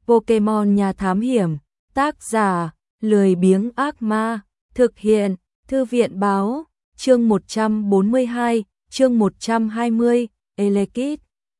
Pokemon Nhà Thám Hiểm, tác giả, lười biếng ác ma, thực hiện, Thư viện báo, chương 142, chương 120, Elekid.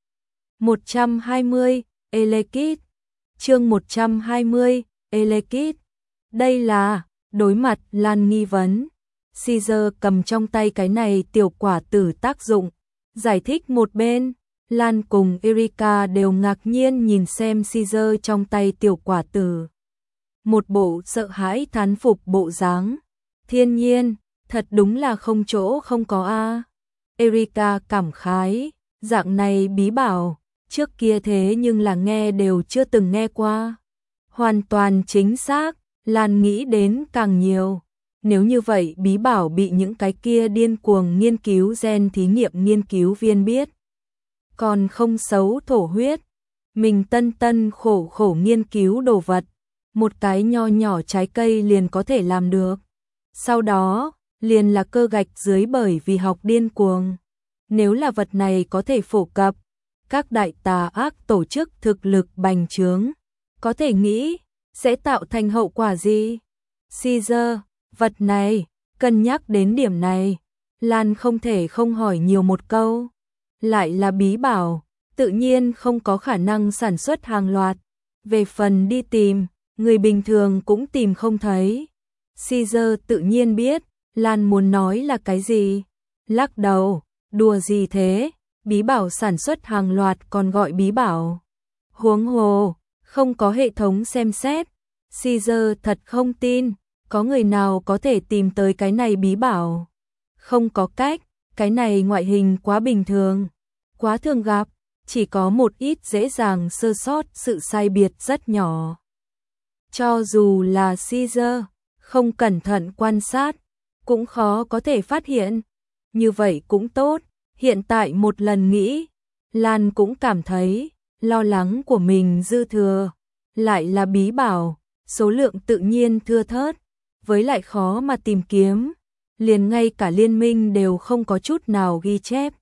120, Elekid. Chương 120, Elekid. Đây là, đối mặt Lan nghi vấn. Caesar cầm trong tay cái này tiểu quả tử tác dụng, giải thích một bên. Lan cùng Erika đều ngạc nhiên nhìn xem Caesar trong tay tiểu quả tử. Một bộ sợ hãi thán phục bộ dáng. Thiên nhiên, thật đúng là không chỗ không có a. Erika cảm khái, dạng này bí bảo, trước kia thế nhưng là nghe đều chưa từng nghe qua. Hoàn toàn chính xác, Lan nghĩ đến càng nhiều. Nếu như vậy bí bảo bị những cái kia điên cuồng nghiên cứu gen thí nghiệm nghiên cứu viên biết. Còn không xấu thổ huyết. Mình tân khổ khổ nghiên cứu đồ vật. Một cái nho nhỏ trái cây liền có thể làm được. Sau đó, liền là cơ gạch dưới bởi vì học điên cuồng. Nếu là vật này có thể phổ cập, các đại tà ác tổ chức thực lực bành trướng, có thể nghĩ, sẽ tạo thành hậu quả gì? Caesar, vật này, cân nhắc đến điểm này, Lan không thể không hỏi nhiều một câu. Lại là bí bảo, tự nhiên không có khả năng sản xuất hàng loạt. Về phần đi tìm, người bình thường cũng tìm không thấy. Caesar tự nhiên biết, Lan muốn nói là cái gì. Lắc đầu, đùa gì thế, bí bảo sản xuất hàng loạt còn gọi bí bảo. Huống hồ, không có hệ thống xem xét. Caesar thật không tin, có người nào có thể tìm tới cái này bí bảo. Không có cách, cái này ngoại hình quá bình thường, quá thường gặp, chỉ có một ít dễ dàng sơ sót sự sai biệt rất nhỏ. Cho dù là Caesar, không cẩn thận quan sát, cũng khó có thể phát hiện. Như vậy cũng tốt, hiện tại một lần nghĩ, Lan cũng cảm thấy, lo lắng của mình dư thừa. Lại là bí bảo, số lượng tự nhiên thưa thớt, với lại khó mà tìm kiếm. Liền ngay cả liên minh đều không có chút nào ghi chép.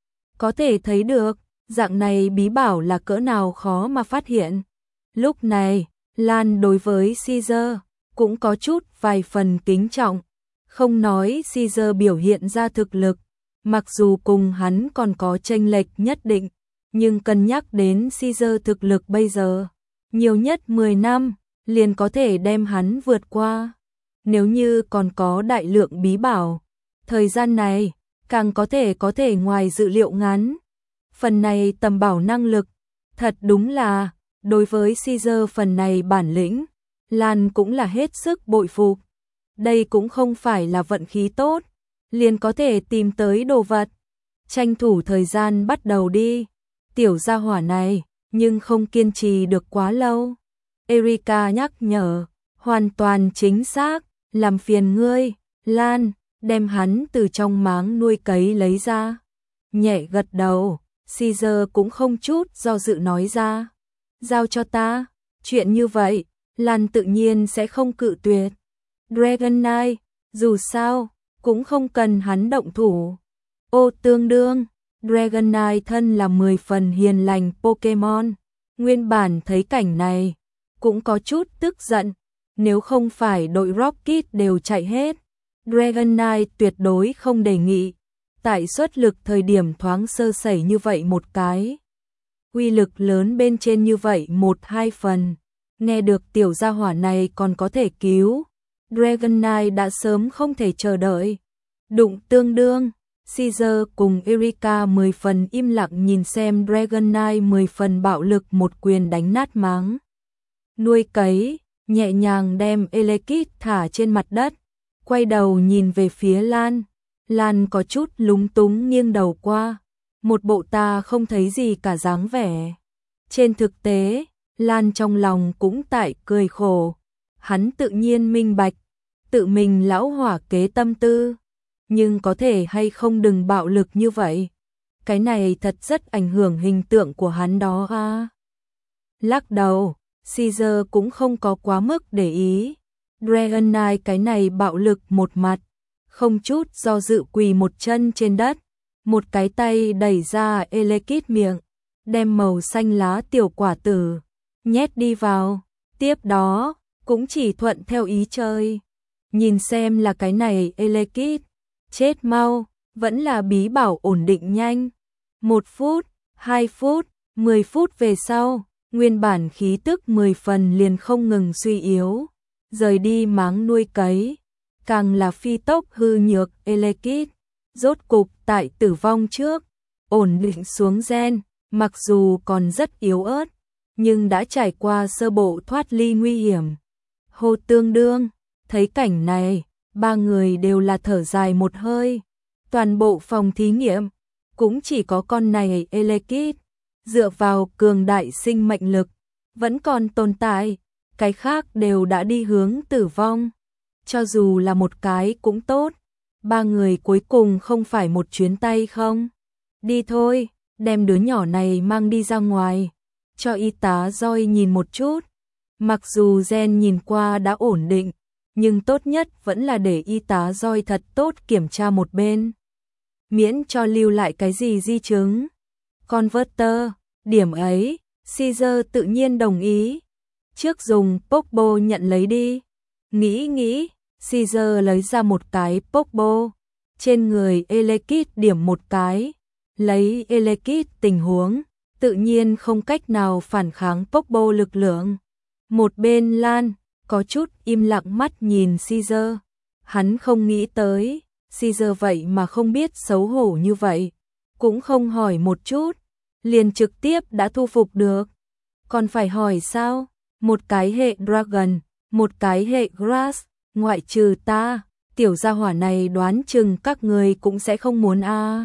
Có thể thấy được, dạng này bí bảo là cỡ nào khó mà phát hiện. Lúc này, Lan đối với Caesar cũng có chút vài phần kính trọng. Không nói Caesar biểu hiện ra thực lực, mặc dù cùng hắn còn có chênh lệch nhất định, nhưng cân nhắc đến Caesar thực lực bây giờ, nhiều nhất 10 năm, liền có thể đem hắn vượt qua. Nếu như còn có đại lượng bí bảo, thời gian này, càng có thể ngoài dự liệu ngắn. Phần này tầm bảo năng lực, thật đúng là, đối với Caesar phần này bản lĩnh, Lan cũng là hết sức bội phục. Đây cũng không phải là vận khí tốt, liền có thể tìm tới đồ vật. Tranh thủ thời gian bắt đầu đi, tiểu gia hỏa này, nhưng không kiên trì được quá lâu. Erika nhắc nhở, hoàn toàn chính xác, làm phiền ngươi, Lan, đem hắn từ trong máng nuôi cấy lấy ra. Nhẹ gật đầu, Caesar cũng không chút do dự nói ra. Giao cho ta, chuyện như vậy, Lan tự nhiên sẽ không cự tuyệt. Dragonite, dù sao, cũng không cần hắn động thủ. Ô tương đương, Dragonite thân là 10 phần hiền lành Pokemon. Nguyên bản thấy cảnh này, cũng có chút tức giận. Nếu không phải đội Rocket đều chạy hết, Dragonite tuyệt đối không đề nghị. Tại xuất lực thời điểm thoáng sơ sẩy như vậy một cái. Uy lực lớn bên trên như vậy 1-2 phần. Nghe được tiểu gia hỏa này còn có thể cứu. Dragonite đã sớm không thể chờ đợi. Đụng tương đương, Caesar cùng Erika 10 phần im lặng nhìn xem Dragonite 10 phần bạo lực một quyền đánh nát máng. Nuôi cấy, nhẹ nhàng đem Elekid thả trên mặt đất, quay đầu nhìn về phía Lan. Lan có chút lúng túng nghiêng đầu qua, một bộ ta không thấy gì cả dáng vẻ. Trên thực tế, Lan trong lòng cũng tại cười khổ, hắn tự nhiên minh bạch, tự mình lão hỏa kế tâm tư, nhưng có thể hay không đừng bạo lực như vậy. Cái này thật rất ảnh hưởng hình tượng của hắn đó a. Lắc đầu, Caesar cũng không có quá mức để ý. Dragonite cái này bạo lực một mặt, không chút do dự quỳ một chân trên đất, một cái tay đẩy ra Elekid miệng, đem màu xanh lá tiểu quả tử nhét đi vào, tiếp đó, cũng chỉ thuận theo ý chơi. Nhìn xem là cái này Elekid, chết mau, vẫn là bí bảo ổn định nhanh. 1 phút, 2 phút, 10 phút về sau, nguyên bản khí tức 10 phần liền không ngừng suy yếu, rời đi máng nuôi cấy, càng là phi tốc hư nhược. Elekid rốt cục tại tử vong trước, ổn định xuống gen, mặc dù còn rất yếu ớt, nhưng đã trải qua sơ bộ thoát ly nguy hiểm. Hồ Tương Đương, thấy cảnh này, ba người đều là thở dài một hơi. Toàn bộ phòng thí nghiệm, cũng chỉ có con này Elekid, dựa vào cường đại sinh mệnh lực, vẫn còn tồn tại, cái khác đều đã đi hướng tử vong. Cho dù là một cái cũng tốt, ba người cuối cùng không phải một chuyến tay không. Đi thôi, đem đứa nhỏ này mang đi ra ngoài, cho y tá Joy nhìn một chút. Mặc dù gen nhìn qua đã ổn định, nhưng tốt nhất vẫn là để y tá Joy thật tốt kiểm tra một bên, miễn cho lưu lại cái gì di chứng. Converter, điểm ấy, Caesar tự nhiên đồng ý. Trước dùng Pokeball nhận lấy đi. Nghĩ, Caesar lấy ra một cái Pokeball, trên người Elekid điểm một cái, lấy Elekid tình huống, tự nhiên không cách nào phản kháng Pokeball lực lượng. Một bên Lan, có chút im lặng mắt nhìn Caesar, hắn không nghĩ tới, Caesar vậy mà không biết xấu hổ như vậy, cũng không hỏi một chút, liền trực tiếp đã thu phục được. Còn phải hỏi sao? Một cái hệ Dragon, một cái hệ Grass, ngoại trừ ta, tiểu gia hỏa này đoán chừng các người cũng sẽ không muốn a.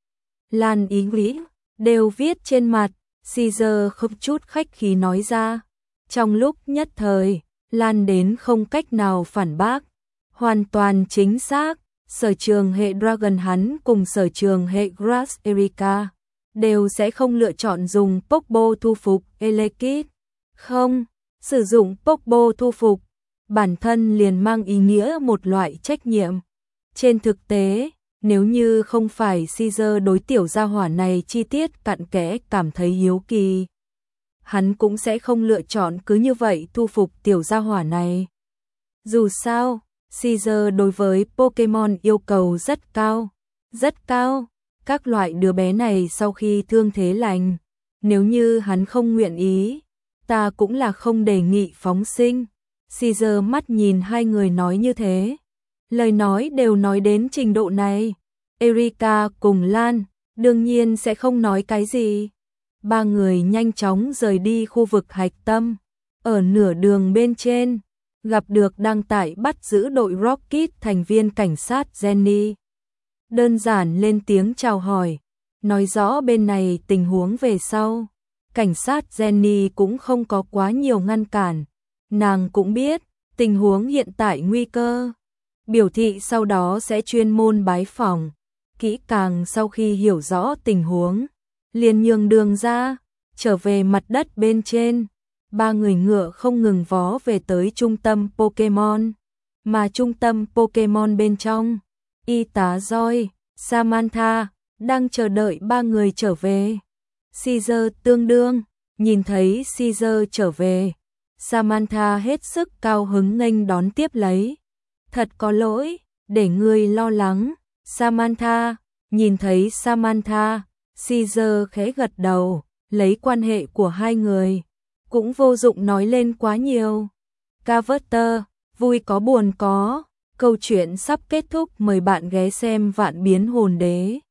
Lan ý nghĩ, đều viết trên mặt, Caesar không chút khách khí nói ra. Trong lúc nhất thời, Lan đến không cách nào phản bác, hoàn toàn chính xác, sở trường hệ Dragon hắn cùng sở trường hệ Grass Erika đều sẽ không lựa chọn dùng Pokeball thu phục Elekid. Không, sử dụng Pokeball thu phục, bản thân liền mang ý nghĩa một loại trách nhiệm. Trên thực tế, nếu như không phải Caesar đối tiểu gia hỏa này chi tiết cặn kẽ cảm thấy hiếu kỳ, hắn cũng sẽ không lựa chọn cứ như vậy thu phục tiểu gia hỏa này. Dù sao, Caesar đối với Pokemon yêu cầu rất cao, rất cao. Các loại đứa bé này sau khi thương thế lành, nếu như hắn không nguyện ý, ta cũng là không đề nghị phóng sinh. Caesar mắt nhìn hai người nói như thế, lời nói đều nói đến trình độ này, Erika cùng Lan đương nhiên sẽ không nói cái gì. Ba người nhanh chóng rời đi khu vực hạch tâm, ở nửa đường bên trên, gặp được đang tại bắt giữ đội Rocket thành viên cảnh sát Jenny. Đơn giản lên tiếng chào hỏi, nói rõ bên này tình huống về sau. Cảnh sát Jenny cũng không có quá nhiều ngăn cản, nàng cũng biết tình huống hiện tại nguy cơ, biểu thị sau đó sẽ chuyên môn bái phỏng, kỹ càng sau khi hiểu rõ tình huống, liền nhường đường ra, trở về mặt đất bên trên. Ba người ngựa không ngừng vó về tới trung tâm Pokemon, mà trung tâm Pokemon bên trong, y tá Joy, Samantha đang chờ đợi ba người trở về. Caesar tương đương, nhìn thấy Caesar trở về, Samantha hết sức cao hứng nghênh đón tiếp lấy. Thật có lỗi, để ngươi lo lắng. Samantha, nhìn thấy Samantha, Caesar khẽ gật đầu, lấy quan hệ của hai người, cũng vô dụng nói lên quá nhiều. Carver, vui có buồn có, câu chuyện sắp kết thúc, mời bạn ghé xem Vạn Biến Hồn Đế.